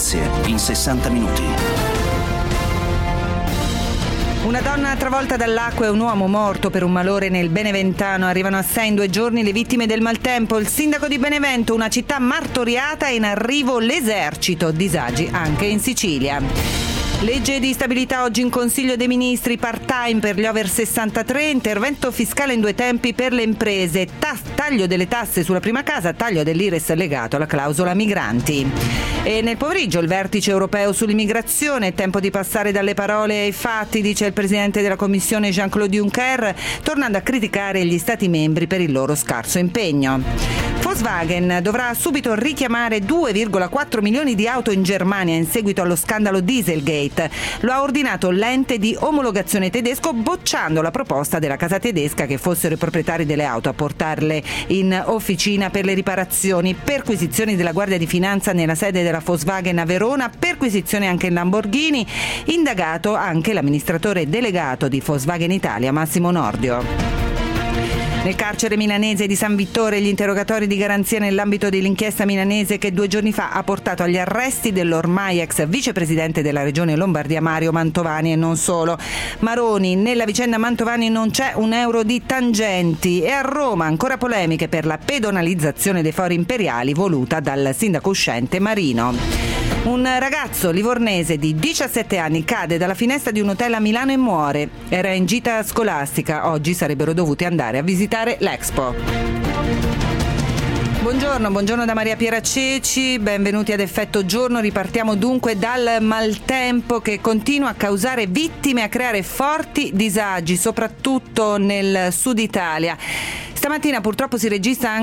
notizie in 60 minuti. Una donna travolta dall'acqua e un uomo morto per un malore nel Beneventano. Arrivano a 6 in 2 giorni le vittime del maltempo. Il sindaco di Benevento, una città martoriata, e in arrivo l'esercito. Disagi anche in Sicilia. Legge di stabilità oggi in Consiglio dei Ministri, part-time per gli over 63, intervento fiscale in 2 tempi per le imprese, taglio delle tasse sulla prima casa, taglio dell'IRES legato alla clausola migranti. E nel pomeriggio il vertice europeo sull'immigrazione, tempo di passare dalle parole ai fatti, dice il presidente della Commissione Jean-Claude Juncker, tornando a criticare gli Stati membri per il loro scarso impegno. Volkswagen dovrà subito richiamare 2,4 milioni di auto in Germania in seguito allo scandalo Dieselgate. Lo ha ordinato l'ente di omologazione tedesco, bocciando la proposta della casa tedesca che fossero i proprietari delle auto a portarle in officina per le riparazioni. Perquisizioni della Guardia di Finanza nella sede della Volkswagen a Verona, perquisizione anche in Lamborghini, indagato anche l'amministratore delegato di Volkswagen Italia Massimo Nordio. Nel carcere milanese di San Vittore gli interrogatori di garanzia nell'ambito dell'inchiesta milanese che 2 giorni fa ha portato agli arresti dell'ormai ex vicepresidente della regione Lombardia Mario Mantovani e non solo. Maroni: nella vicenda Mantovani non c'è un euro di tangenti. E a Roma ancora polemiche per la pedonalizzazione dei fori imperiali voluta dal sindaco uscente Marino. Un ragazzo livornese di 17 anni cade dalla finestra di un hotel a Milano e muore. Era in gita scolastica, oggi sarebbero dovuti andare a visitare l'Expo. Buongiorno da Maria Piera Ceci, benvenuti ad Effetto Giorno. Ripartiamo dunque dal maltempo che continua a causare vittime e a creare forti disagi, soprattutto nel sud Italia. Stamattina purtroppo si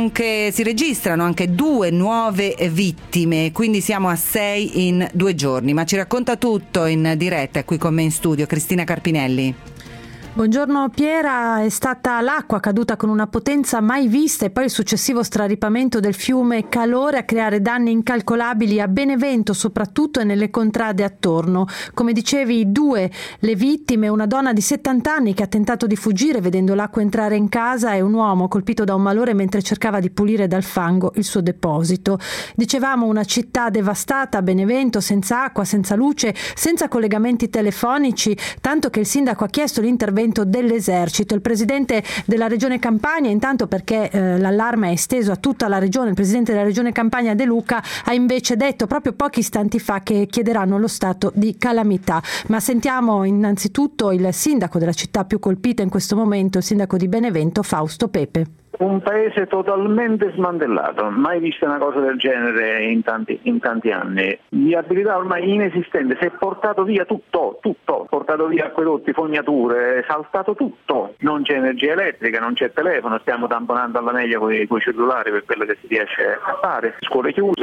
registrano anche 2 nuove vittime, quindi siamo a 6 in 2 giorni. Ma ci racconta tutto in diretta, qui con me in studio Cristina Carpinelli. Buongiorno Piera, è stata l'acqua caduta con una potenza mai vista e poi il successivo straripamento del fiume Calore a creare danni incalcolabili a Benevento soprattutto e nelle contrade attorno. Come dicevi, 2 le vittime, una donna di 70 anni che ha tentato di fuggire vedendo l'acqua entrare in casa e un uomo colpito da un malore mentre cercava di pulire dal fango il suo deposito. Dicevamo una città devastata, Benevento, senza acqua, senza luce, senza collegamenti telefonici, tanto che il sindaco ha chiesto l'intervento dell'esercito. Il presidente della regione Campania, intanto perché l'allarme è esteso a tutta la regione, il presidente della regione Campania De Luca ha invece detto proprio pochi istanti fa che chiederanno lo stato di calamità. Ma sentiamo innanzitutto il sindaco della città più colpita in questo momento, il sindaco di Benevento, Fausto Pepe. Un paese totalmente smantellato, mai vista una cosa del genere in tanti anni. Viabilità ormai inesistente, si è portato via tutto, portato via acquedotti, fognature, è saltato tutto. Non c'è energia elettrica, non c'è telefono, stiamo tamponando alla meglio con i cellulari per quello che si riesce a fare, scuole chiuse.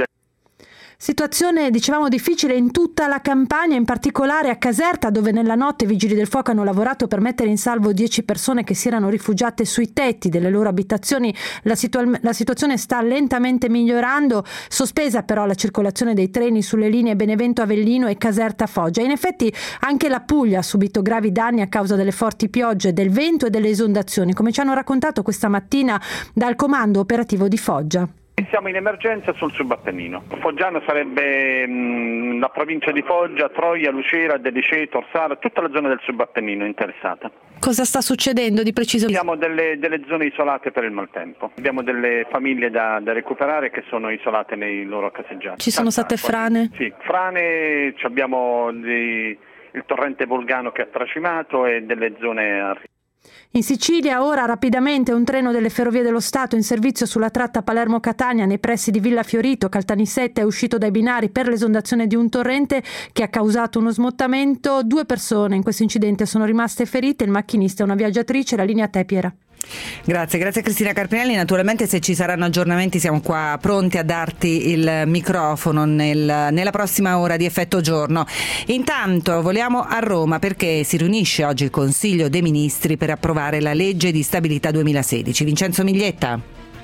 Situazione, dicevamo, difficile in tutta la Campania, in particolare a Caserta, dove nella notte i vigili del fuoco hanno lavorato per mettere in salvo 10 persone che si erano rifugiate sui tetti delle loro abitazioni. La situazione sta lentamente migliorando, sospesa però la circolazione dei treni sulle linee Benevento-Avellino e Caserta-Foggia. In effetti anche la Puglia ha subito gravi danni a causa delle forti piogge, del vento e delle esondazioni, come ci hanno raccontato questa mattina dal comando operativo di Foggia. Siamo in emergenza sul subappennino. Foggiano sarebbe la provincia di Foggia, Troia, Lucera, Deliceto, Orsara, tutta la zona del subappennino interessata. Cosa sta succedendo di preciso? Abbiamo delle zone isolate per il maltempo. Abbiamo delle famiglie da recuperare che sono isolate nei loro caseggiati. Ci sono state frane? Sì, frane, abbiamo il torrente Volgano che ha tracimato e delle zone a In Sicilia ora rapidamente un treno delle Ferrovie dello Stato in servizio sulla tratta Palermo-Catania nei pressi di Villa Fiorito, Caltanissetta, è uscito dai binari per l'esondazione di un torrente che ha causato uno smottamento. 2 persone in questo incidente sono rimaste ferite, il macchinista e una viaggiatrice. La linea a te, Piera. Grazie Cristina Carpinelli. Naturalmente se ci saranno aggiornamenti siamo qua pronti a darti il microfono nella prossima ora di Effetto Giorno. Intanto voliamo a Roma perché si riunisce oggi il Consiglio dei Ministri per approvare la legge di stabilità 2016. Vincenzo Miglietta.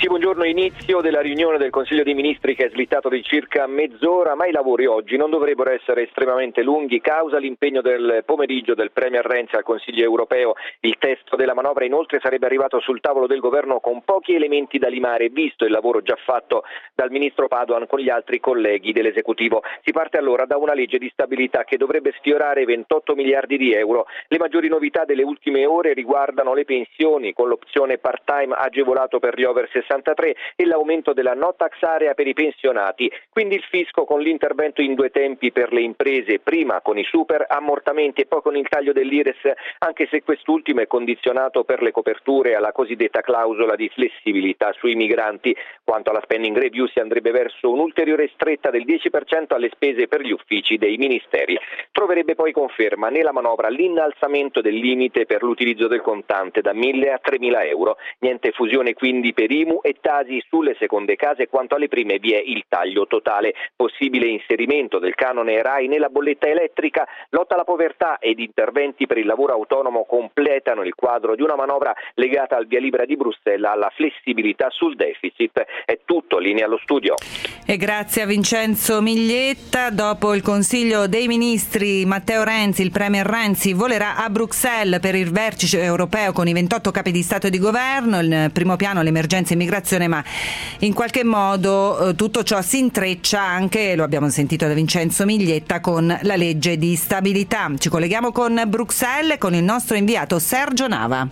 Sì, buongiorno. Inizio della riunione del Consiglio dei Ministri che è slittato di circa mezz'ora, ma i lavori oggi non dovrebbero essere estremamente lunghi causa l'impegno del pomeriggio del Premier Renzi al Consiglio europeo. Il testo della manovra inoltre sarebbe arrivato sul tavolo del governo con pochi elementi da limare, visto il lavoro già fatto dal ministro Padoan con gli altri colleghi dell'esecutivo. Si parte allora da una legge di stabilità che dovrebbe sfiorare 28 miliardi di euro. Le maggiori novità delle ultime ore riguardano le pensioni, con l'opzione part-time agevolato per gli over 63 e l'aumento della no tax area per i pensionati. Quindi il fisco con l'intervento in due tempi per le imprese, prima con i super ammortamenti e poi con il taglio dell'Ires, anche se quest'ultimo è condizionato per le coperture alla cosiddetta clausola di flessibilità sui migranti. Quanto alla spending review si andrebbe verso un'ulteriore stretta del 10% alle spese per gli uffici dei ministeri. Troverebbe poi conferma nella manovra l'innalzamento del limite per l'utilizzo del contante da 1.000 a 3.000 euro. Niente fusione quindi per IMU e Tasi sulle seconde case, quanto alle prime vi è il taglio totale. Possibile inserimento del canone RAI nella bolletta elettrica, lotta alla povertà ed interventi per il lavoro autonomo completano il quadro di una manovra legata al via libera di Bruxelles alla flessibilità sul deficit. È tutto, linea allo studio. E grazie a Vincenzo Miglietta. Dopo il Consiglio dei Ministri, Matteo Renzi, il Premier Renzi, volerà a Bruxelles per il vertice europeo con i 28 capi di Stato e di Governo. Il primo piano l'emergenza immigrazione, ma in qualche modo tutto ciò si intreccia anche, lo abbiamo sentito da Vincenzo Miglietta, con la legge di stabilità. Ci colleghiamo con Bruxelles con il nostro inviato Sergio Nava.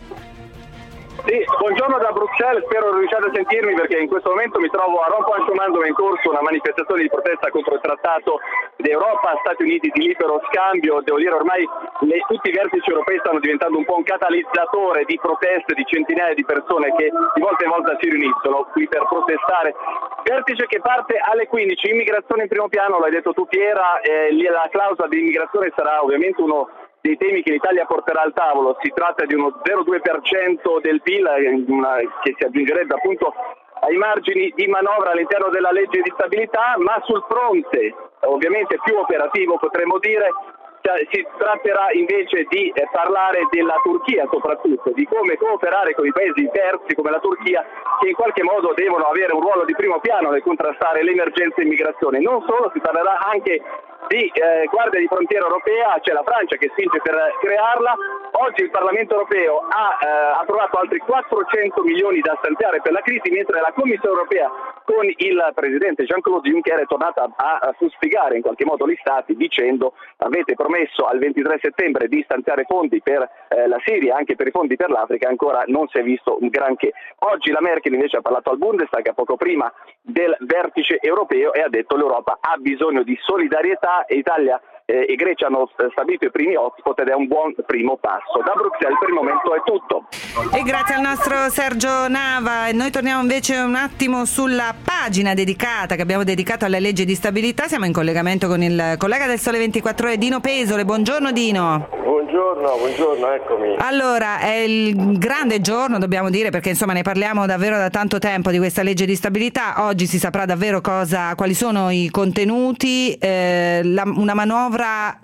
Sì, buongiorno da Bruxelles, spero riusciate a sentirmi perché in questo momento mi trovo a Rond-Point dove è in corso una manifestazione di protesta contro il trattato d'Europa, Stati Uniti di libero scambio. Devo dire ormai tutti i vertici europei stanno diventando un po' un catalizzatore di proteste di centinaia di persone che di volta in volta si riuniscono qui per protestare. Vertice che parte alle 15, immigrazione in primo piano, l'hai detto tu Piera, la clausola di immigrazione sarà ovviamente uno dei temi che l'Italia porterà al tavolo. Si tratta di uno 0,2% del PIL che si aggiungerebbe appunto ai margini di manovra all'interno della legge di stabilità, ma sul fronte ovviamente più operativo potremmo dire si tratterà invece di parlare della Turchia, soprattutto di come cooperare con i paesi terzi come la Turchia, che in qualche modo devono avere un ruolo di primo piano nel contrastare l'emergenza immigrazione. Non solo, si parlerà anche di Guardia di Frontiera Europea, c'è la Francia che spinge per crearla. Oggi il Parlamento Europeo ha approvato altri 400 milioni da stanziare per la crisi, mentre la Commissione Europea con il Presidente Jean-Claude Juncker è tornata a fustigare in qualche modo gli Stati dicendo: avete promesso al 23 settembre di stanziare fondi per la Siria, anche per i fondi per l'Africa, ancora non si è visto un granché. Oggi la Merkel invece ha parlato al Bundestag poco prima del vertice europeo e ha detto l'Europa ha bisogno di solidarietà e Italia e Grecia hanno stabilito i primi hotspot ed è un buon primo passo. Da Bruxelles per il momento è tutto. E grazie al nostro Sergio Nava. E noi torniamo invece un attimo sulla pagina dedicata che abbiamo dedicato alla legge di stabilità. Siamo in collegamento con il collega del Sole 24 Ore, Dino Pesole. Buongiorno Dino. Buongiorno, eccomi. Allora, è il grande giorno, dobbiamo dire, perché insomma ne parliamo davvero da tanto tempo di questa legge di stabilità. Oggi si saprà davvero quali sono i contenuti, una manovra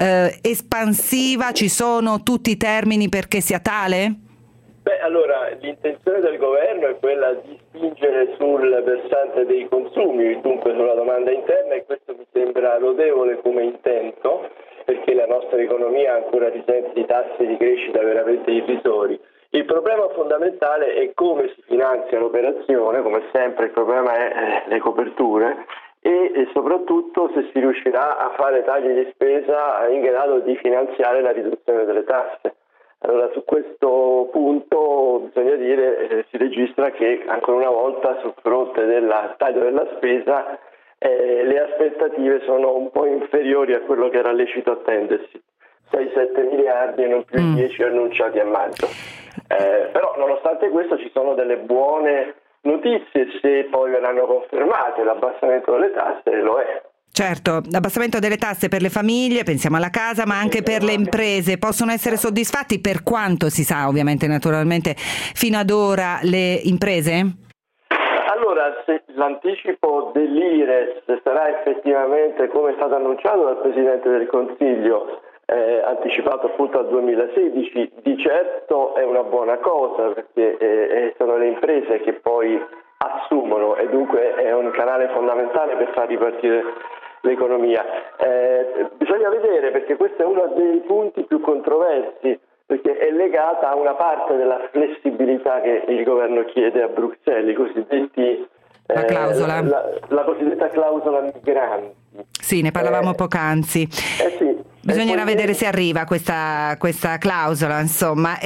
espansiva, ci sono tutti i termini perché sia tale? Allora, l'intenzione del governo è quella di spingere sul versante dei consumi, dunque sulla domanda interna, e questo mi sembra lodevole come intento, perché la nostra economia ancora risente di tassi di crescita veramente irrisori. Il problema fondamentale è come si finanzia l'operazione, come sempre il problema è le coperture, e soprattutto se si riuscirà a fare tagli di spesa in grado di finanziare la riduzione delle tasse. Allora su questo punto bisogna dire si registra che ancora una volta sul fronte del taglio della spesa le aspettative sono un po' inferiori a quello che era lecito attendersi. 6-7 miliardi e non più 10 annunciati a maggio. Però nonostante questo ci sono delle buone notizie se poi verranno confermate. L'abbassamento delle tasse lo è. Certo, l'abbassamento delle tasse per le famiglie, pensiamo alla casa, ma anche per le imprese. Possono essere soddisfatti per quanto si sa, ovviamente, naturalmente, fino ad ora le imprese? Allora, se l'anticipo dell'Ires sarà effettivamente, come è stato annunciato dal Presidente del Consiglio, anticipato appunto al 2016, di certo è una buona cosa, perché sono le imprese che poi assumono, e dunque è un canale fondamentale per far ripartire l'economia. Bisogna vedere, perché questo è uno dei punti più controversi, perché è legata a una parte della flessibilità che il governo chiede a Bruxelles, i cosiddetti la clausola. La cosiddetta clausola migranti. Sì, ne parlavamo poc'anzi. Sì. Bisognerà vedere se arriva questa clausola, insomma.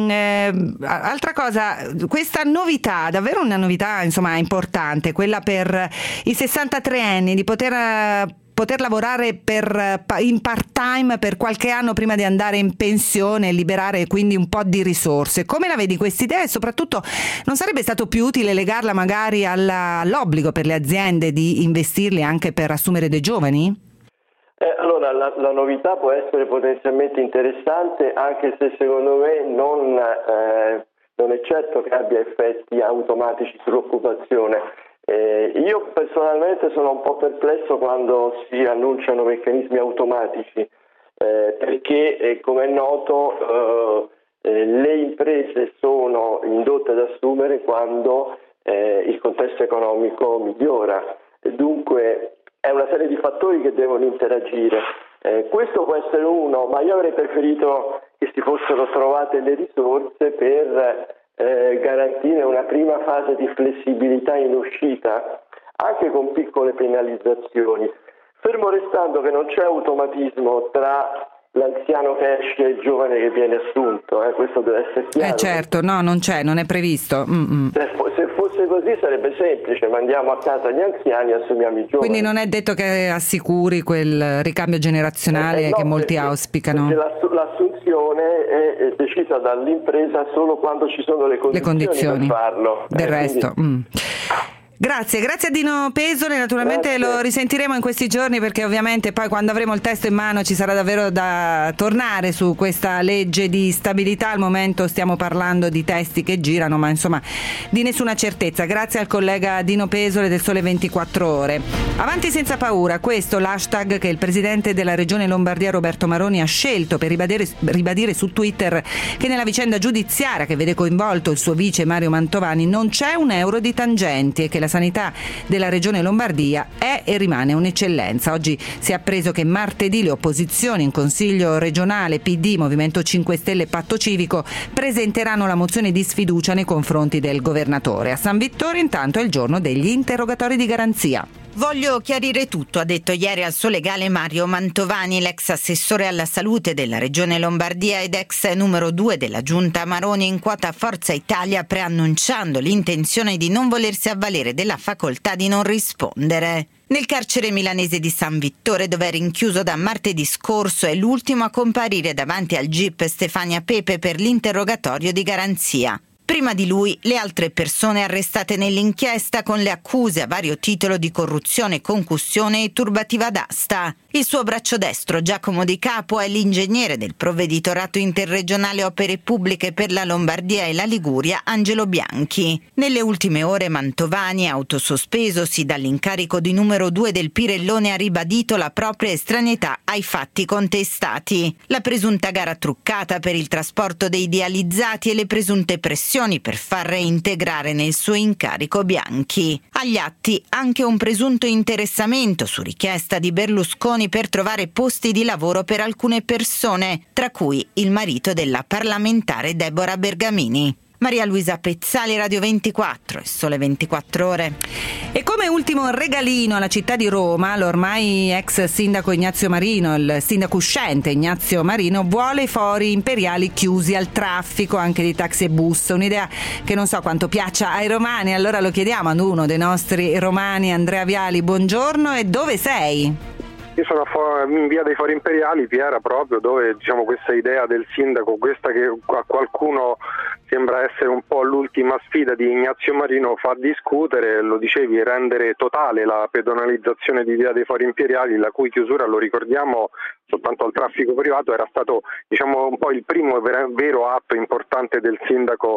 Altra cosa, questa novità, davvero una novità, insomma, importante, quella per i 63enni di poter lavorare in part-time per qualche anno prima di andare in pensione e liberare quindi un po' di risorse. Come la vedi questa idea, e soprattutto non sarebbe stato più utile legarla magari all'obbligo per le aziende di investirli anche per assumere dei giovani? Allora, la novità può essere potenzialmente interessante, anche se secondo me non è certo che abbia effetti automatici sull'occupazione. Io personalmente sono un po' perplesso quando si annunciano meccanismi automatici, perché come è noto le imprese sono indotte ad assumere quando il contesto economico migliora. Dunque è una serie di fattori che devono interagire. Questo può essere uno, ma io avrei preferito che si fossero trovate le risorse per garantire una prima fase di flessibilità in uscita, anche con piccole penalizzazioni, fermo restando che non c'è automatismo tra l'anziano che esce e il giovane che viene assunto, questo deve essere chiaro. Certo, no, non è previsto. Se fosse così sarebbe semplice, mandiamo a casa gli anziani e assumiamo i giovani. Quindi non è detto che assicuri quel ricambio generazionale che molti auspicano. L'assunzione è decisa dall'impresa solo quando ci sono le condizioni. Per farlo. Del resto. Grazie a Dino Pesole, naturalmente lo risentiremo in questi giorni, perché ovviamente poi quando avremo il testo in mano ci sarà davvero da tornare su questa legge di stabilità. Al momento stiamo parlando di testi che girano, ma insomma di nessuna certezza. Grazie al collega Dino Pesole del Sole 24 Ore. Avanti senza paura, questo l'hashtag che il presidente della regione Lombardia Roberto Maroni ha scelto per ribadire su Twitter che nella vicenda giudiziaria che vede coinvolto il suo vice Mario Mantovani non c'è un euro di tangenti e che la sanità della regione Lombardia è e rimane un'eccellenza. Oggi si è appreso che martedì le opposizioni in Consiglio regionale, PD, Movimento 5 Stelle e Patto Civico presenteranno la mozione di sfiducia nei confronti del governatore. A San Vittore intanto è il giorno degli interrogatori di garanzia. Voglio chiarire tutto, ha detto ieri al suo legale Mario Mantovani, l'ex assessore alla salute della regione Lombardia ed ex numero 2 della giunta Maroni in quota Forza Italia, preannunciando l'intenzione di non volersi avvalere della facoltà di non rispondere. Nel carcere milanese di San Vittore, dove è rinchiuso da martedì scorso, è l'ultimo a comparire davanti al GIP Stefania Pepe per l'interrogatorio di garanzia. Prima di lui le altre persone arrestate nell'inchiesta con le accuse a vario titolo di corruzione, concussione e turbativa d'asta. Il suo braccio destro, Giacomo Di Capo, è l'ingegnere del provveditorato interregionale opere pubbliche per la Lombardia e la Liguria, Angelo Bianchi. Nelle ultime ore Mantovani, autosospesosi dall'incarico di numero 2 del Pirellone, ha ribadito la propria estraneità ai fatti contestati. La presunta gara truccata per il trasporto dei dializzati e le presunte pressioni per far reintegrare nel suo incarico Bianchi. Agli atti anche un presunto interessamento su richiesta di Berlusconi per trovare posti di lavoro per alcune persone, tra cui il marito della parlamentare Deborah Bergamini. Maria Luisa Pezzali, Radio 24 e Sole 24 Ore. E come ultimo regalino alla città di Roma, l'ormai ex sindaco Ignazio Marino, il sindaco uscente Ignazio Marino, vuole i fori imperiali chiusi al traffico anche di taxi e bus. Un'idea che non so quanto piaccia ai romani, allora lo chiediamo ad uno dei nostri romani, Andrea Viali. Buongiorno, e dove sei? Io sono in via dei Fori Imperiali, Piera, proprio dove questa idea del sindaco, questa che a qualcuno sembra essere un po' l'ultima sfida di Ignazio Marino, fa discutere, lo dicevi, rendere totale la pedonalizzazione di via dei Fori Imperiali, la cui chiusura, lo ricordiamo, soltanto al traffico privato era stato un po' il primo vero atto importante del sindaco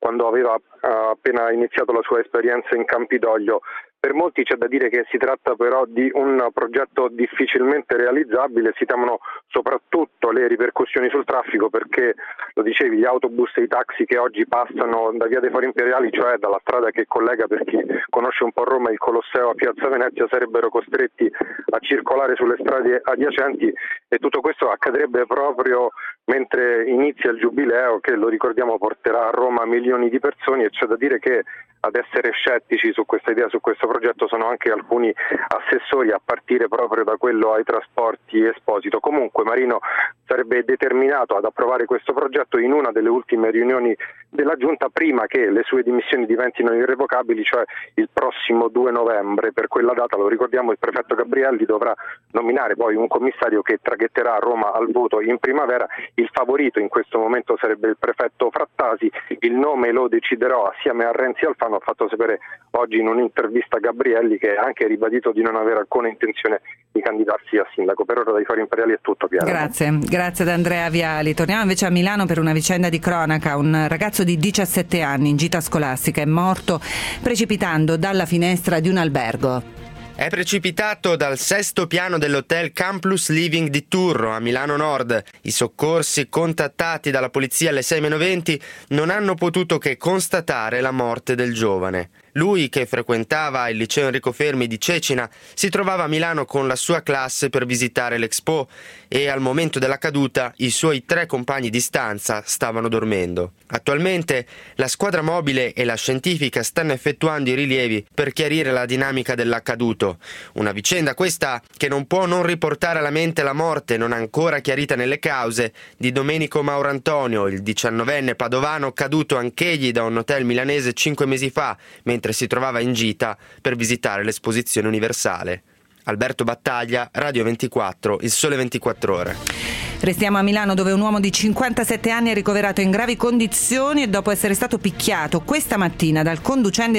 quando aveva appena iniziato la sua esperienza in Campidoglio. Per molti c'è da dire che si tratta però di un progetto difficilmente realizzabile, si temono soprattutto le ripercussioni sul traffico perché, lo dicevi, gli autobus e i taxi che oggi passano da Via dei Fori Imperiali, cioè dalla strada che collega, per chi conosce un po' Roma, il Colosseo a Piazza Venezia, sarebbero costretti a circolare sulle strade adiacenti e tutto questo accadrebbe proprio mentre inizia il Giubileo che, lo ricordiamo, porterà a Roma milioni di persone, e c'è da dire che ad essere scettici su questa idea, su questo progetto, sono anche alcuni assessori, a partire proprio da quello ai trasporti Esposito. Comunque Marino sarebbe determinato ad approvare questo progetto in una delle ultime riunioni della Giunta prima che le sue dimissioni diventino irrevocabili, cioè il prossimo 2 novembre. Per quella data, lo ricordiamo, il prefetto Gabrielli dovrà nominare poi un commissario che traghetterà Roma al voto in primavera. Il favorito in questo momento sarebbe il prefetto Frattasi, il nome lo deciderò assieme a Renzi Alfano. Ha fatto sapere oggi in un'intervista a Gabrielli che ha anche ribadito di non avere alcuna intenzione di candidarsi a sindaco. Per ora dai Fori Imperiali è tutto, Piera. Grazie ad Andrea Viali. Torniamo invece a Milano per una vicenda di cronaca. Un ragazzo di 17 anni in gita scolastica è morto precipitando dalla finestra di un albergo. È precipitato dal 6° piano dell'hotel Campus Living di Turro, a Milano Nord. I soccorsi, contattati dalla polizia alle 6:20, non hanno potuto che constatare la morte del giovane. Lui, che frequentava il liceo Enrico Fermi di Cecina, si trovava a Milano con la sua classe per visitare l'Expo e al momento della caduta i suoi 3 compagni di stanza stavano dormendo. Attualmente la squadra mobile e la scientifica stanno effettuando i rilievi per chiarire la dinamica dell'accaduto. Una vicenda questa che non può non riportare alla mente la morte, non ancora chiarita nelle cause, di Domenico Maurantonio, il 19enne padovano caduto anch'egli da un hotel milanese 5 mesi fa, mentre si trovava in gita per visitare l'esposizione universale. Alberto Battaglia, Radio 24, Il Sole 24 Ore. Restiamo a Milano, dove un uomo di 57 anni è ricoverato in gravi condizioni dopo essere stato picchiato questa mattina dal conducente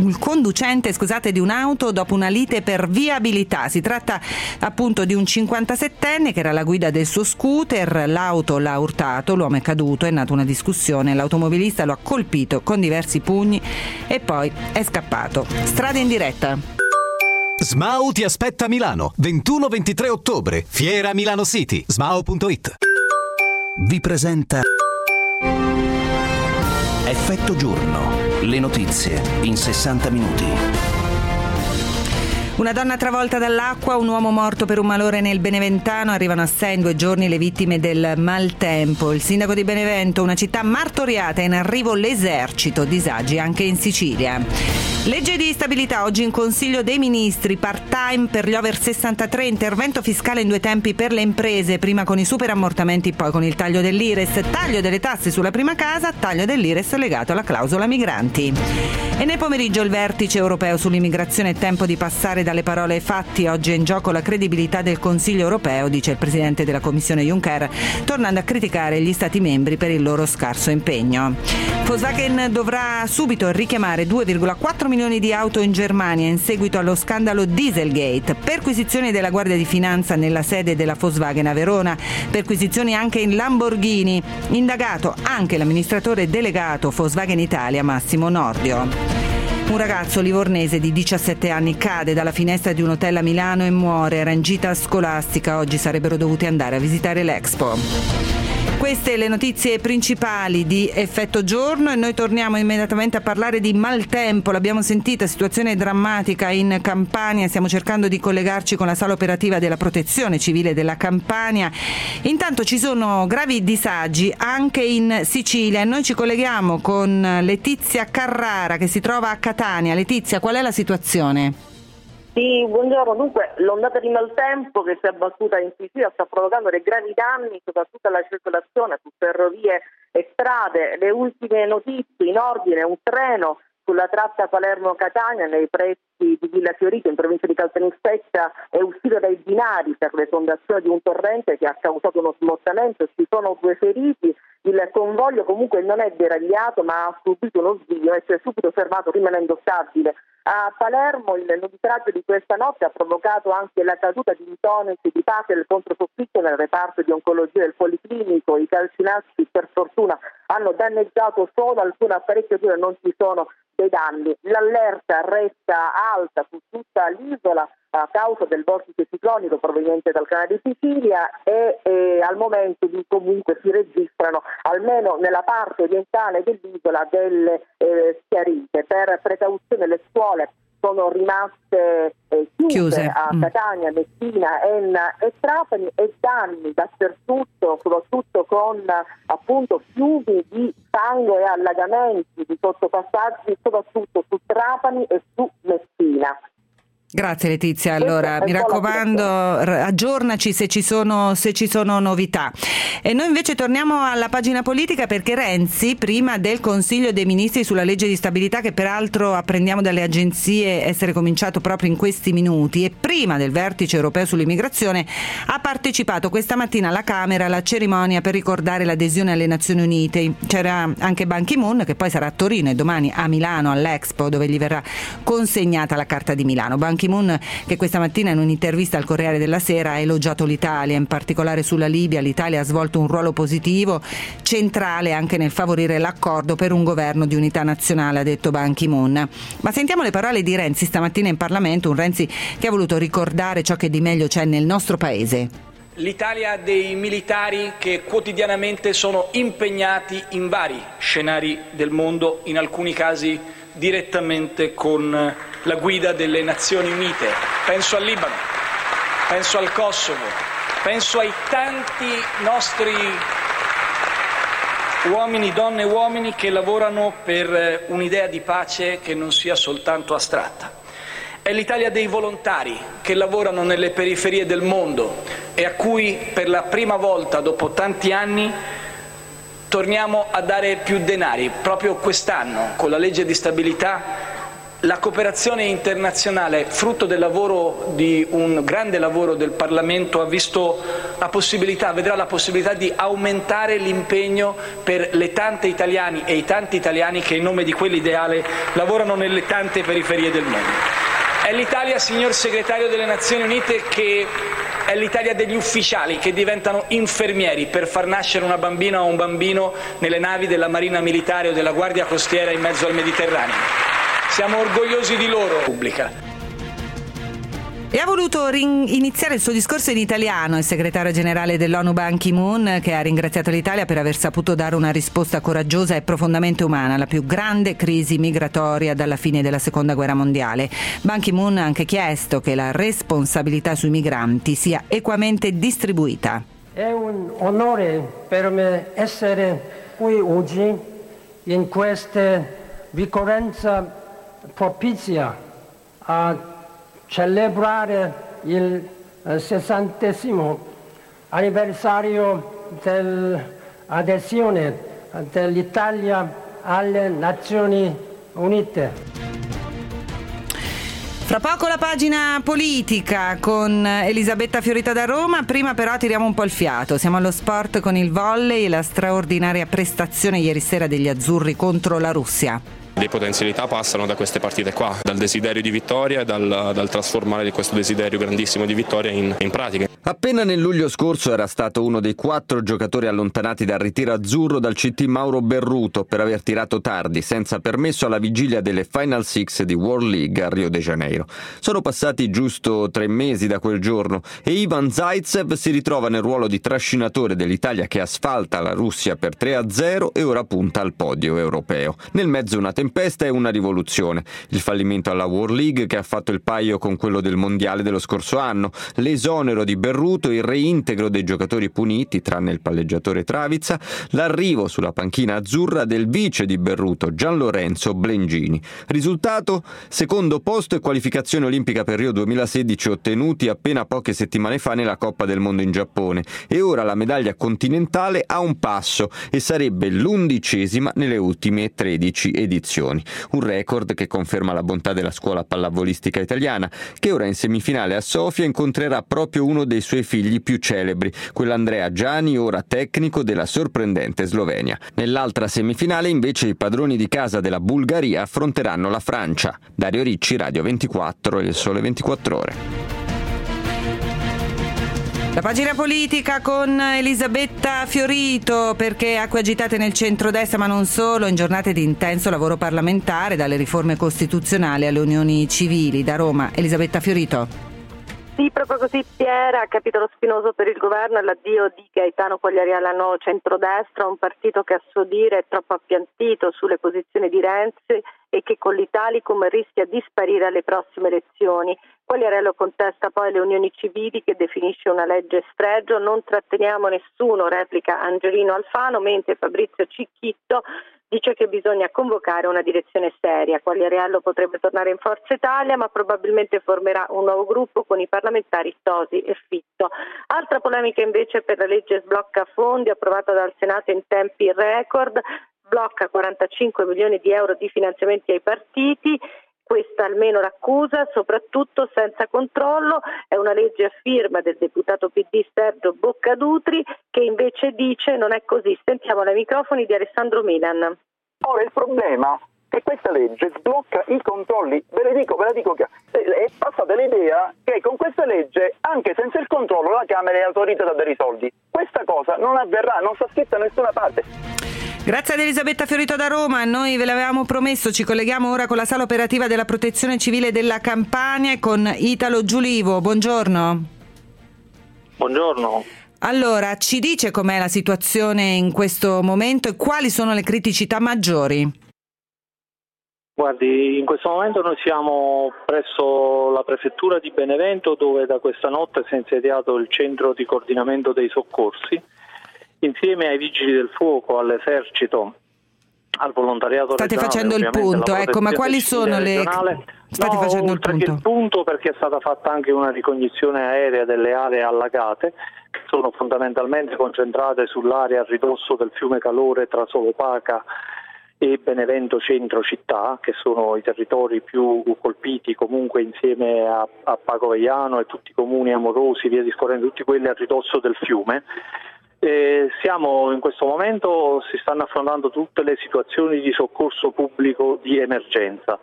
di un'auto dopo una lite per viabilità. Si tratta appunto di un 57enne che era alla guida del suo scooter, l'auto l'ha urtato, l'uomo è caduto, è nata una discussione, l'automobilista lo ha colpito con diversi pugni e poi è scappato. Strade in diretta. SMAU ti aspetta a Milano, 21-23 ottobre, Fiera Milano City, smau.it. Vi presenta Effetto Giorno, le notizie in 60 minuti. Una donna travolta dall'acqua, un uomo morto per un malore nel Beneventano, arrivano a 6 in 2 giorni le vittime del maltempo. Il sindaco di Benevento, una città martoriata, in arrivo l'esercito, disagi anche in Sicilia. Legge di stabilità oggi in Consiglio dei Ministri, part-time per gli over 63, intervento fiscale in 2 tempi per le imprese, prima con i superammortamenti, poi con il taglio dell'Ires, taglio delle tasse sulla prima casa, taglio dell'Ires legato alla clausola migranti. E nel pomeriggio il vertice europeo sull'immigrazione, è tempo di passare dalle parole ai fatti. Oggi è in gioco la credibilità del Consiglio europeo, dice il presidente della Commissione Juncker, tornando a criticare gli Stati membri per il loro scarso impegno. Volkswagen dovrà subito richiamare 2,4 milioni di auto in Germania in seguito allo scandalo Dieselgate. Perquisizioni della Guardia di Finanza nella sede della Volkswagen a Verona, perquisizioni anche in Lamborghini, indagato anche l'amministratore delegato Volkswagen Italia Massimo Nordio. Un ragazzo livornese di 17 anni cade dalla finestra di un hotel a Milano e muore. Era in gita scolastica, oggi sarebbero dovuti andare a visitare l'Expo. Queste le notizie principali di Effetto Giorno e noi torniamo immediatamente a parlare di maltempo. L'abbiamo sentita, situazione drammatica in Campania, stiamo cercando di collegarci con la sala operativa della Protezione Civile della Campania. Intanto ci sono gravi disagi anche in Sicilia e noi ci colleghiamo con Letizia Carrara che si trova a Catania. Letizia, qual è la situazione? Sì, buongiorno. Dunque, l'ondata di maltempo che si è abbattuta in Sicilia sta provocando dei gravi danni soprattutto alla circolazione su ferrovie e strade. Le ultime notizie in ordine: un treno sulla tratta Palermo-Catania nei pressi di Villa Fiorito in provincia di Caltanissetta è uscito dai binari per l'esondazione di un torrente che ha causato uno smottamento. Ci sono 2 feriti. Il convoglio comunque non è deragliato ma ha subito uno sviglio e si è subito fermato rimanendo stabile A Palermo il nubifragio di questa notte ha provocato anche la caduta di intonesi di parte del controsoffitto nel reparto di oncologia del Policlinico. I calcinacci per fortuna hanno danneggiato solo alcune apparecchiature, non ci sono dei danni. L'allerta resta alta su tutta l'isola a causa del vortice ciclonico proveniente dal canale di Sicilia e al momento comunque si registrano almeno nella parte orientale dell'isola delle schiarite. Per precauzione le scuole sono rimaste chiuse a Catania, Messina, Enna e Trapani, e danni dappertutto, soprattutto con appunto fiumi di fango e allagamenti di sottopassaggi, soprattutto su Trapani e su Messina. Grazie Letizia, allora mi raccomando aggiornaci se ci sono novità. E noi invece torniamo alla pagina politica, perché Renzi, prima del Consiglio dei Ministri sulla legge di stabilità, che peraltro apprendiamo dalle agenzie essere cominciato proprio in questi minuti, e prima del vertice europeo sull'immigrazione, ha partecipato questa mattina alla Camera alla cerimonia per ricordare l'adesione alle Nazioni Unite. C'era anche Ban Ki-moon, che poi sarà a Torino e domani a Milano all'Expo, dove gli verrà consegnata la Carta di Milano. Ban Ki-moon, che questa mattina in un'intervista al Corriere della Sera ha elogiato l'Italia, in particolare sulla Libia. L'Italia ha svolto un ruolo positivo, centrale anche nel favorire l'accordo per un governo di unità nazionale, ha detto Ban Ki-moon. Ma sentiamo le parole di Renzi stamattina in Parlamento, un Renzi che ha voluto ricordare ciò che di meglio c'è nel nostro paese. L'Italia ha dei militari che quotidianamente sono impegnati in vari scenari del mondo, in alcuni casi direttamente con la guida delle Nazioni Unite. Penso al Libano, penso al Kosovo, penso ai tanti nostri uomini, donne e uomini che lavorano per un'idea di pace che non sia soltanto astratta. È l'Italia dei volontari che lavorano nelle periferie del mondo e a cui per la prima volta dopo tanti anni torniamo a dare più denari. Proprio quest'anno, con la legge di stabilità, la cooperazione internazionale, frutto del lavoro di un grande lavoro del Parlamento, vedrà la possibilità di aumentare l'impegno per le tante italiani e i tanti italiani che in nome di quell'ideale lavorano nelle tante periferie del mondo. È l'Italia, signor Segretario delle Nazioni Unite, che è l'Italia degli ufficiali che diventano infermieri per far nascere una bambina o un bambino nelle navi della Marina Militare o della Guardia Costiera in mezzo al Mediterraneo. Siamo orgogliosi di loro, pubblica. E ha voluto iniziare il suo discorso in italiano il segretario generale dell'ONU Ban Ki-moon, che ha ringraziato l'Italia per aver saputo dare una risposta coraggiosa e profondamente umana alla più grande crisi migratoria dalla fine della Seconda Guerra Mondiale. Ban Ki-moon ha anche chiesto che la responsabilità sui migranti sia equamente distribuita. È un onore per me essere qui oggi in questa ricorrenza propizia a celebrare il 60° anniversario dell'adesione dell'Italia alle Nazioni Unite. Fra poco la pagina politica con Elisabetta Fiorita da Roma. Prima però tiriamo un po' il fiato. Siamo allo sport con il volley e la straordinaria prestazione ieri sera degli azzurri contro la Russia. Le potenzialità passano da queste partite qua, dal desiderio di vittoria e dal trasformare questo desiderio grandissimo di vittoria in pratica. Appena nel luglio scorso era stato uno dei 4 giocatori allontanati dal ritiro azzurro dal CT Mauro Berruto per aver tirato tardi, senza permesso, alla vigilia delle Final Six di World League a Rio de Janeiro. Sono passati giusto 3 mesi da quel giorno e Ivan Zaitsev si ritrova nel ruolo di trascinatore dell'Italia che asfalta la Russia per 3-0 e ora punta al podio europeo. Nel mezzo una tempesta e una rivoluzione. Il fallimento alla World League che ha fatto il paio con quello del mondiale dello scorso anno, l'esonero di Berruto, il reintegro dei giocatori puniti, tranne il palleggiatore Travizza, l'arrivo sulla panchina azzurra del vice di Berruto, Gian Lorenzo Blengini. Risultato? Secondo posto e qualificazione olimpica per Rio 2016 ottenuti appena poche settimane fa nella Coppa del Mondo in Giappone, e ora la medaglia continentale a un passo e sarebbe l'11ª nelle ultime 13 edizioni. Un record che conferma la bontà della scuola pallavolistica italiana, che ora in semifinale a Sofia incontrerà proprio uno dei suoi figli più celebri, quell'Andrea Giani, ora tecnico della sorprendente Slovenia. Nell'altra semifinale invece i padroni di casa della Bulgaria affronteranno la Francia. Dario Ricci, Radio 24 e Il Sole 24 Ore. La pagina politica con Elisabetta Fiorito, perché acque agitate nel centrodestra ma non solo, in giornate di intenso lavoro parlamentare, dalle riforme costituzionali alle unioni civili. Da Roma, Elisabetta Fiorito. Sì, proprio così, Piera, capitolo spinoso per il governo e l'addio di Gaetano Quagliariello al nuovo centrodestra, un partito che a suo dire è troppo appiattito sulle posizioni di Renzi e che con l'Italicum rischia di sparire alle prossime elezioni. Quagliariello contesta poi le unioni civili che definisce una legge sfregio, non tratteniamo nessuno, replica Angelino Alfano, mentre Fabrizio Cicchitto dice che bisogna convocare una direzione seria. Quagliariello potrebbe tornare in Forza Italia, ma probabilmente formerà un nuovo gruppo con i parlamentari Tosi e Fitto. Altra polemica invece per la legge sblocca fondi, approvata dal Senato in tempi record, blocca 45 milioni di euro di finanziamenti ai partiti. Questa almeno l'accusa, soprattutto senza controllo. È una legge a firma del deputato PD Sergio Boccadutri, che invece dice non è così. Sentiamo dai microfoni di Alessandro Milan. Ora il problema è che questa legge sblocca i controlli. Ve la dico che è passata l'idea che con questa legge, anche senza il controllo, la Camera è autorizzata a dare i soldi. Questa cosa non avverrà, non sta scritta da nessuna parte. Grazie ad Elisabetta Fiorito da Roma. Noi ve l'avevamo promesso, ci colleghiamo ora con la sala operativa della Protezione Civile della Campania e con Italo Giulivo. Buongiorno. Buongiorno. Allora, ci dice com'è la situazione in questo momento e quali sono le criticità maggiori? Guardi, in questo momento noi siamo presso la prefettura di Benevento, dove da questa notte si è insediato il centro di coordinamento dei soccorsi. Insieme ai vigili del fuoco, all'esercito, al volontariato State regionale. State facendo il punto, ecco, ma quali sono le... State facendo il punto? Il punto, perché è stata fatta anche una ricognizione aerea delle aree allagate, che sono fondamentalmente concentrate sull'area a ridosso del fiume Calore tra Solopaca e Benevento centro città, che sono i territori più colpiti, comunque insieme a Pagoveiano e tutti i comuni amorosi, via discorrendo, tutti quelli a ridosso del fiume. Siamo in questo momento, si stanno affrontando tutte le situazioni di soccorso pubblico di emergenza,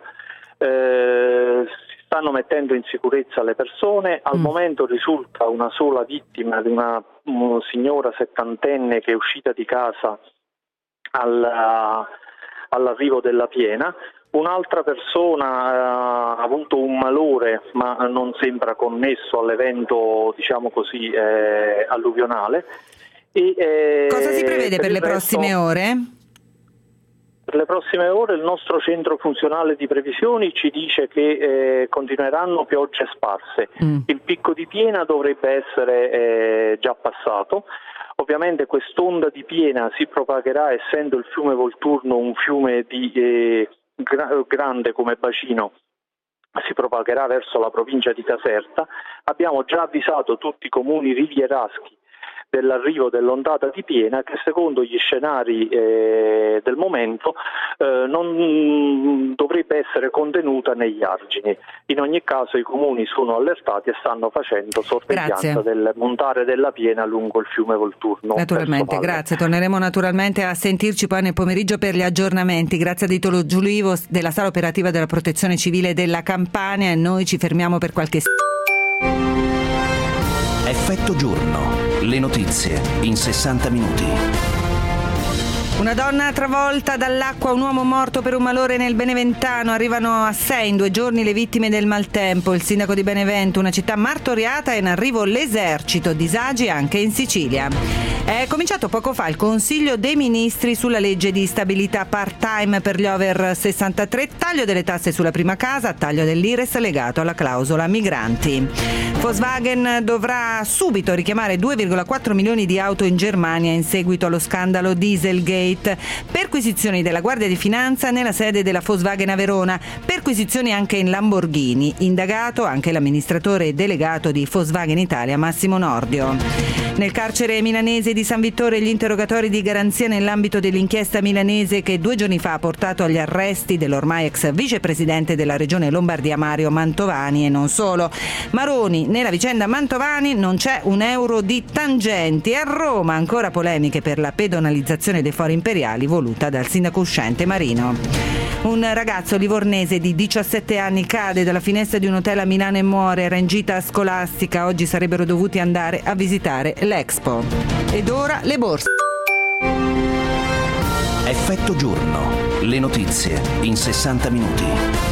si stanno mettendo in sicurezza le persone. Al momento risulta una sola vittima di una signora settantenne che è uscita di casa all'arrivo della piena. Un'altra persona ha avuto un malore, ma non sembra connesso all'evento, diciamo così, alluvionale. Cosa si prevede per le prossime ore? Per le prossime ore il nostro centro funzionale di previsioni ci dice che continueranno piogge sparse. Il picco di piena dovrebbe essere già passato. Ovviamente quest'onda di piena si propagherà, essendo il fiume Volturno un fiume di grande come bacino, si propagherà verso la provincia di Caserta. Abbiamo già avvisato tutti i comuni rivieraschi dell'arrivo dell'ondata di piena, che secondo gli scenari del momento non dovrebbe essere contenuta negli argini. In ogni caso i comuni sono allertati e stanno facendo sorveglianza del montare della piena lungo il fiume Volturno. Naturalmente, grazie. Torneremo naturalmente a sentirci poi nel pomeriggio per gli aggiornamenti. Grazie a Italo Giulivo della Sala Operativa della Protezione Civile della Campania, e noi ci fermiamo per qualche... Effetto giorno. Le notizie in 60 minuti. Una donna travolta dall'acqua, un uomo morto per un malore nel Beneventano. Arrivano a 6 in 2 giorni le vittime del maltempo. Il sindaco di Benevento, una città martoriata, è in arrivo l'esercito. Disagi anche in Sicilia. È cominciato poco fa il Consiglio dei Ministri sulla legge di stabilità part-time per gli over 63, taglio delle tasse sulla prima casa, taglio dell'Ires legato alla clausola migranti. Volkswagen dovrà subito richiamare 2,4 milioni di auto in Germania in seguito allo scandalo Dieselgate. Perquisizioni della Guardia di Finanza nella sede della Volkswagen a Verona. Perquisizioni anche in Lamborghini. Indagato anche l'amministratore delegato di Volkswagen Italia Massimo Nordio. Nel carcere milanese di San Vittore gli interrogatori di garanzia nell'ambito dell'inchiesta milanese che 2 giorni fa ha portato agli arresti dell'ormai ex vicepresidente della regione Lombardia Mario Mantovani e non solo. Maroni, nella vicenda Mantovani non c'è un euro di tangenti. A Roma ancora polemiche per la pedonalizzazione dei fori imperiali voluta dal sindaco uscente Marino. Un ragazzo livornese di 17 anni cade dalla finestra di un hotel a Milano e muore. Era in gita scolastica. Oggi sarebbero dovuti andare a visitare l'Expo. Ed ora le borse. Effetto giorno. Le notizie in 60 minuti.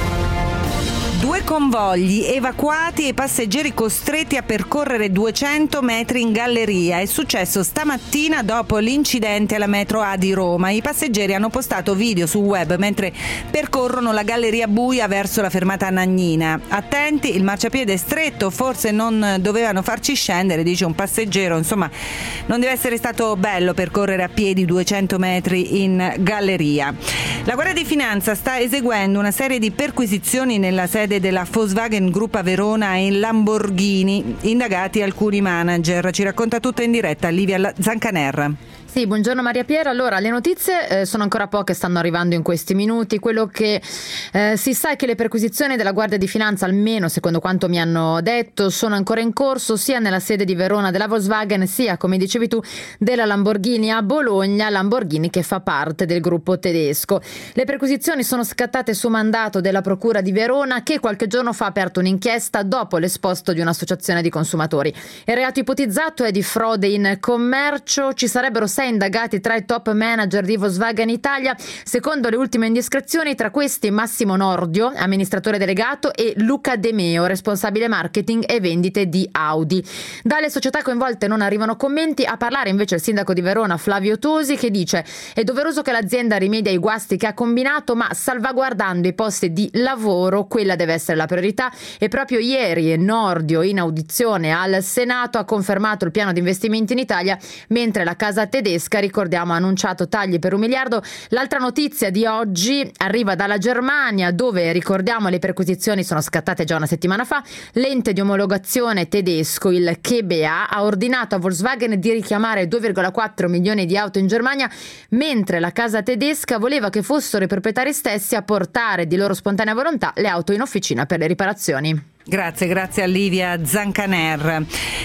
2 convogli evacuati e passeggeri costretti a percorrere 200 metri in galleria. È successo stamattina dopo l'incidente alla metro A di Roma. I passeggeri hanno postato video sul web mentre percorrono la galleria buia verso la fermata Nagnina. Attenti, il marciapiede è stretto, forse non dovevano farci scendere, dice un passeggero. Insomma, non deve essere stato bello percorrere a piedi 200 metri in galleria. La Guardia di Finanza sta eseguendo una serie di perquisizioni nella sede della Volkswagen Group a Verona e in Lamborghini, indagati alcuni manager. Ci racconta tutto in diretta Livia Zancaner. Sì, buongiorno Maria Piera. Allora, le notizie sono ancora poche, stanno arrivando in questi minuti. Quello che si sa è che le perquisizioni della Guardia di Finanza, almeno secondo quanto mi hanno detto, sono ancora in corso sia nella sede di Verona della Volkswagen sia, come dicevi tu, della Lamborghini a Bologna, Lamborghini che fa parte del gruppo tedesco. Le perquisizioni sono scattate su mandato della Procura di Verona, che qualche giorno fa ha aperto un'inchiesta dopo l'esposto di un'associazione di consumatori. Il reato ipotizzato è di frode in commercio. Ci sarebbero 6 indagati tra i top manager di Volkswagen Italia. Secondo le ultime indiscrezioni, tra questi Massimo Nordio, amministratore delegato, e Luca De Meo, responsabile marketing e vendite di Audi. Dalle società coinvolte non arrivano commenti. A parlare invece il sindaco di Verona Flavio Tosi, che dice: è doveroso che l'azienda rimedi ai guasti che ha combinato, ma salvaguardando i posti di lavoro, quella deve essere la priorità. E proprio ieri Nordio, in audizione al Senato, ha confermato il piano di investimenti in Italia, mentre la casa tedesca, ricordiamo, ha annunciato tagli per 1 miliardo. L'altra notizia di oggi arriva dalla Germania, dove, ricordiamo, le perquisizioni sono scattate già una settimana fa. L'ente di omologazione tedesco, il KBA, ha ordinato a Volkswagen di richiamare 2,4 milioni di auto in Germania, mentre la casa tedesca voleva che fossero i proprietari stessi a portare di loro spontanea volontà le auto in officina per le riparazioni. Grazie a Livia Zancaner.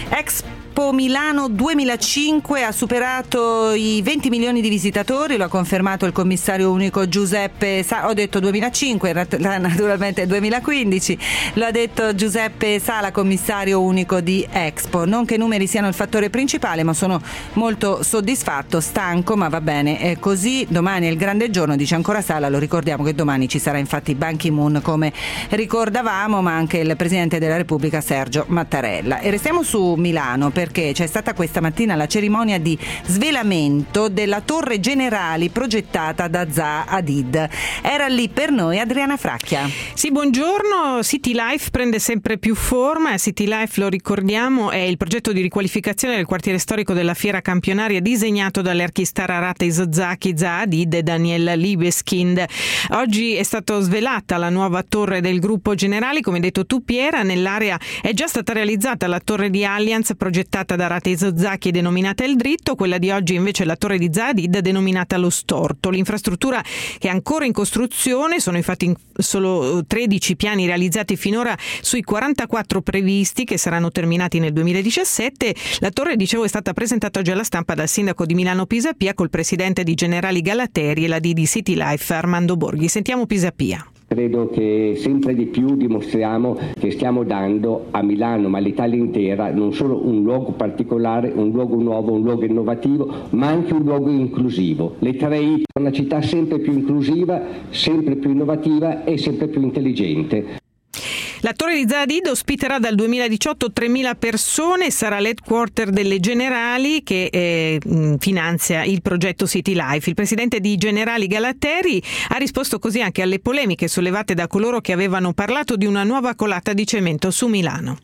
Expo Milano 2005 ha superato i 20 milioni di visitatori, lo ha confermato il commissario unico Giuseppe Sala. Ho detto 2005, in realtà naturalmente 2015, lo ha detto Giuseppe Sala, commissario unico di Expo. Non che i numeri siano il fattore principale, ma sono molto soddisfatto, stanco, ma va bene, è così. Domani è il grande giorno, dice ancora Sala. Lo ricordiamo che domani ci sarà infatti Ban Ki-moon, come ricordavamo, ma anche il Presidente della Repubblica Sergio Mattarella. E restiamo su Milano, perché c'è stata questa mattina la cerimonia di svelamento della torre generali progettata da Zaha Hadid. Era lì per noi Adriana Fracchia. Sì, buongiorno. City Life prende sempre più forma. City Life, lo ricordiamo, è il progetto di riqualificazione del quartiere storico della Fiera Campionaria disegnato dalle archistar Arata Isozaki, Zaha Hadid e Daniel Libeskind. Oggi è stata svelata la nuova torre del gruppo Generali, come detto tu Piera. Nell'area è già stata realizzata la torre di Allianz progettata da Arata Isozaki e denominata Il Dritto, quella di oggi invece è la torre di Zaha Hadid denominata Lo Storto. L'infrastruttura che è ancora in costruzione, sono infatti solo 13 piani realizzati finora sui 44 previsti che saranno terminati nel 2017. La torre, dicevo, è stata presentata oggi alla stampa dal sindaco di Milano Pisapia col presidente di Generali Galateri e la D di City Life Armando Borghi. Sentiamo Pisapia. Credo che sempre di più dimostriamo che stiamo dando a Milano, ma all'Italia intera, non solo un luogo particolare, un luogo nuovo, un luogo innovativo, ma anche un luogo inclusivo. Le 3 I, una città sempre più inclusiva, sempre più innovativa e sempre più intelligente. La torre di Zaha Hadid ospiterà dal 2018 3.000 persone, sarà l'headquarter delle Generali che finanzia il progetto City Life. Il presidente di Generali Galateri ha risposto così anche alle polemiche sollevate da coloro che avevano parlato di una nuova colata di cemento su Milano.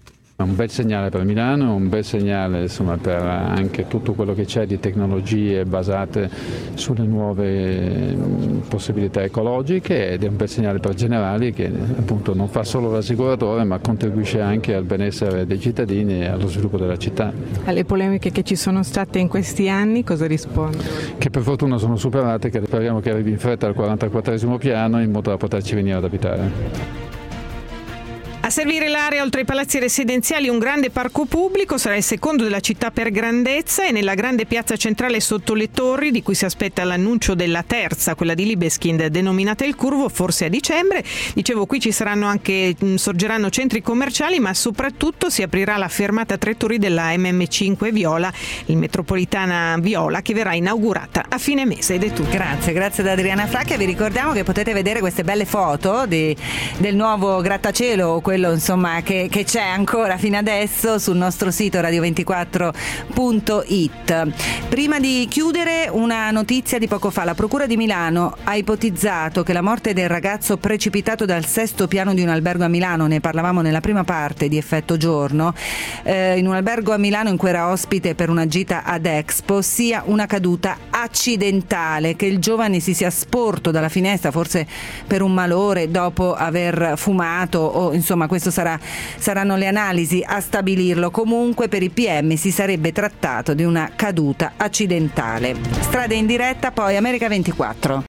Un bel segnale per Milano, un bel segnale insomma, per anche tutto quello che c'è di tecnologie basate sulle nuove possibilità ecologiche, ed è un bel segnale per Generali, che appunto non fa solo l'assicuratore ma contribuisce anche al benessere dei cittadini e allo sviluppo della città. Alle polemiche che ci sono state in questi anni cosa risponde? Che per fortuna sono superate, che speriamo che arrivi in fretta al 44esimo piano in modo da poterci venire ad abitare. A servire l'area oltre ai palazzi residenziali un grande parco pubblico, sarà il secondo della città per grandezza, e nella grande piazza centrale sotto le torri, di cui si aspetta l'annuncio della terza, quella di Libeskind, denominata Il Curvo, forse a dicembre. Dicevo, qui ci saranno anche, sorgeranno centri commerciali, ma soprattutto si aprirà la fermata Tre Torri della MM5 Viola, il metropolitana Viola, che verrà inaugurata a fine mese. Ed è tutto. Grazie ad Adriana Fracchia. Vi ricordiamo che potete vedere queste belle foto del nuovo grattacielo, quello insomma che c'è ancora fino adesso, sul nostro sito radio24.it. Prima di chiudere, una notizia di poco fa. La Procura di Milano ha ipotizzato che la morte del ragazzo precipitato dal sesto piano di un albergo a Milano, ne parlavamo nella prima parte di Effetto Giorno, in un albergo a Milano in cui era ospite per una gita ad Expo, sia una caduta accidentale, che il giovane si sia sporto dalla finestra, forse per un malore dopo aver fumato, o insomma questo saranno le analisi a stabilirlo. Comunque per i PM si sarebbe trattato di una caduta accidentale. Strade in diretta, poi America 24.